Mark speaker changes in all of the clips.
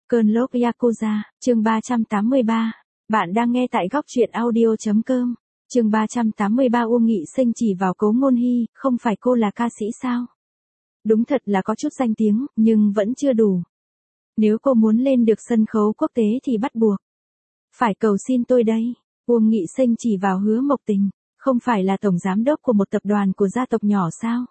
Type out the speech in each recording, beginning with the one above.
Speaker 1: Cơn lốc Yakuza, chương 383. Bạn đang nghe tại góc truyện audio.com. Chương 383 Uông Nghị Sinh chỉ vào Cố Ngôn Hy, không phải cô là ca sĩ sao? Đúng thật là có chút danh tiếng, nhưng vẫn chưa đủ. Nếu cô muốn lên được sân khấu quốc tế thì bắt buộc phải cầu xin tôi đây. Uông Nghị Sinh chỉ vào Hứa Mộc Tình, không phải là tổng giám đốc của một tập đoàn của gia tộc nhỏ sao?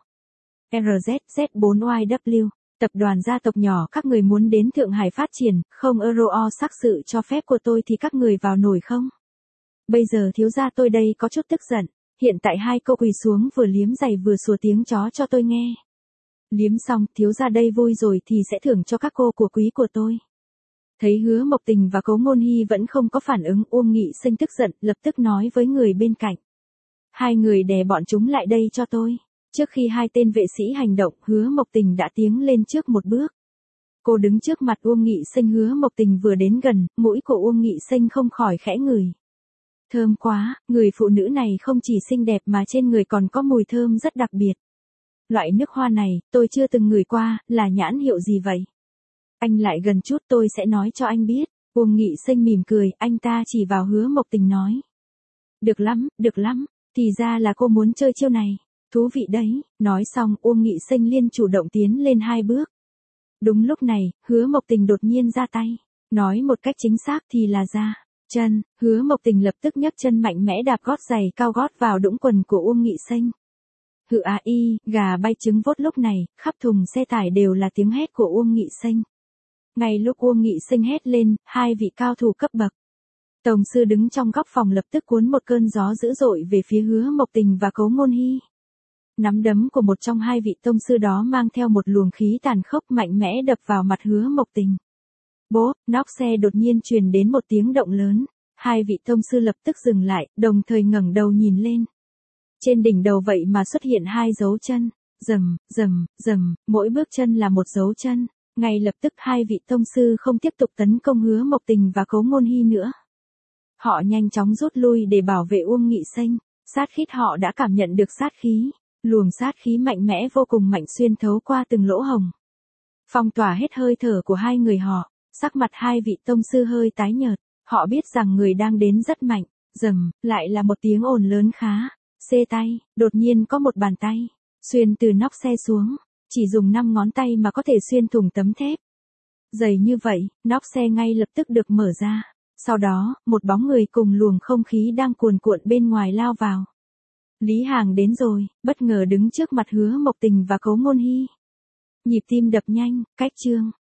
Speaker 1: RZZ4YW. Tập đoàn gia tộc nhỏ các người muốn đến Thượng Hải phát triển, không euro xác sự cho phép của tôi thì các người vào nổi không? Bây giờ thiếu gia tôi đây có chút tức giận, hiện tại hai cô quỳ xuống vừa liếm giày vừa sủa tiếng chó cho tôi nghe. Liếm xong, thiếu gia đây vui rồi thì sẽ thưởng cho các cô của quý của tôi. Thấy Hứa Mộc Tình và Cố Ngôn Hy vẫn không có phản ứng, Uông Nghị Sinh tức giận, lập tức nói với người bên cạnh. Hai người đè bọn chúng lại đây cho tôi. Trước khi hai tên vệ sĩ hành động, Hứa Mộc Tình đã tiến lên trước một bước. Cô đứng trước mặt Uông Nghị Sinh. Hứa Mộc Tình vừa đến gần, mũi của Uông Nghị Sinh không khỏi khẽ ngửi. Thơm quá, người phụ nữ này không chỉ xinh đẹp mà trên người còn có mùi thơm rất đặc biệt. Loại nước hoa này, tôi chưa từng ngửi qua, là nhãn hiệu gì vậy? Anh lại gần chút tôi sẽ nói cho anh biết. Uông Nghị Sinh mỉm cười, anh ta chỉ vào Hứa Mộc Tình nói. Được lắm, thì ra là cô muốn chơi chiêu này. Thú vị đấy, nói xong Uông Nghị Sinh liên chủ động tiến lên hai bước. Đúng lúc này, Hứa Mộc Tình đột nhiên ra tay. Nói một cách chính xác thì là ra chân, Hứa Mộc Tình lập tức nhấc chân mạnh mẽ đạp gót giày cao gót vào đũng quần của Uông Nghị Sinh. Hự à y, gà bay trứng vốt. Lúc này, khắp thùng xe tải đều là tiếng hét của Uông Nghị Sinh. Ngay lúc Uông Nghị Sinh hét lên, hai vị cao thủ cấp bậc tổng sư đứng trong góc phòng lập tức cuốn một cơn gió dữ dội về phía Hứa Mộc Tình và Cố Ngôn Hy. Nắm đấm của một trong hai vị tông sư đó mang theo một luồng khí tàn khốc mạnh mẽ đập vào mặt Hứa Mộc Tình. Bố, nóc xe đột nhiên truyền đến một tiếng động lớn. Hai vị tông sư lập tức dừng lại, đồng thời ngẩng đầu nhìn lên. Trên đỉnh đầu vậy mà xuất hiện hai dấu chân. Rầm, mỗi bước chân là một dấu chân. Ngay lập tức hai vị tông sư không tiếp tục tấn công Hứa Mộc Tình và Cố Ngôn Hy nữa. Họ nhanh chóng rút lui để bảo vệ Uông Nghị Sinh. Sát khí họ đã cảm nhận được sát khí. Luồng sát khí mạnh mẽ vô cùng mạnh xuyên thấu qua từng lỗ hổng. Phong tỏa hết hơi thở của hai người họ. Sắc mặt hai vị tông sư hơi tái nhợt. Họ biết rằng người đang đến rất mạnh. Rầm, lại là một tiếng ồn lớn khá. Xê tay, đột nhiên có một bàn tay. Xuyên từ nóc xe xuống. Chỉ dùng 5 ngón tay mà có thể xuyên thủng tấm thép. Dày như vậy, nóc xe ngay lập tức được mở ra. Sau đó, một bóng người cùng luồng không khí đang cuồn cuộn bên ngoài lao vào. Lý Hàng đến rồi, bất ngờ đứng trước mặt Hứa Mộc Tình và Cố Ngôn Hy. Nhịp tim đập nhanh, cách chương.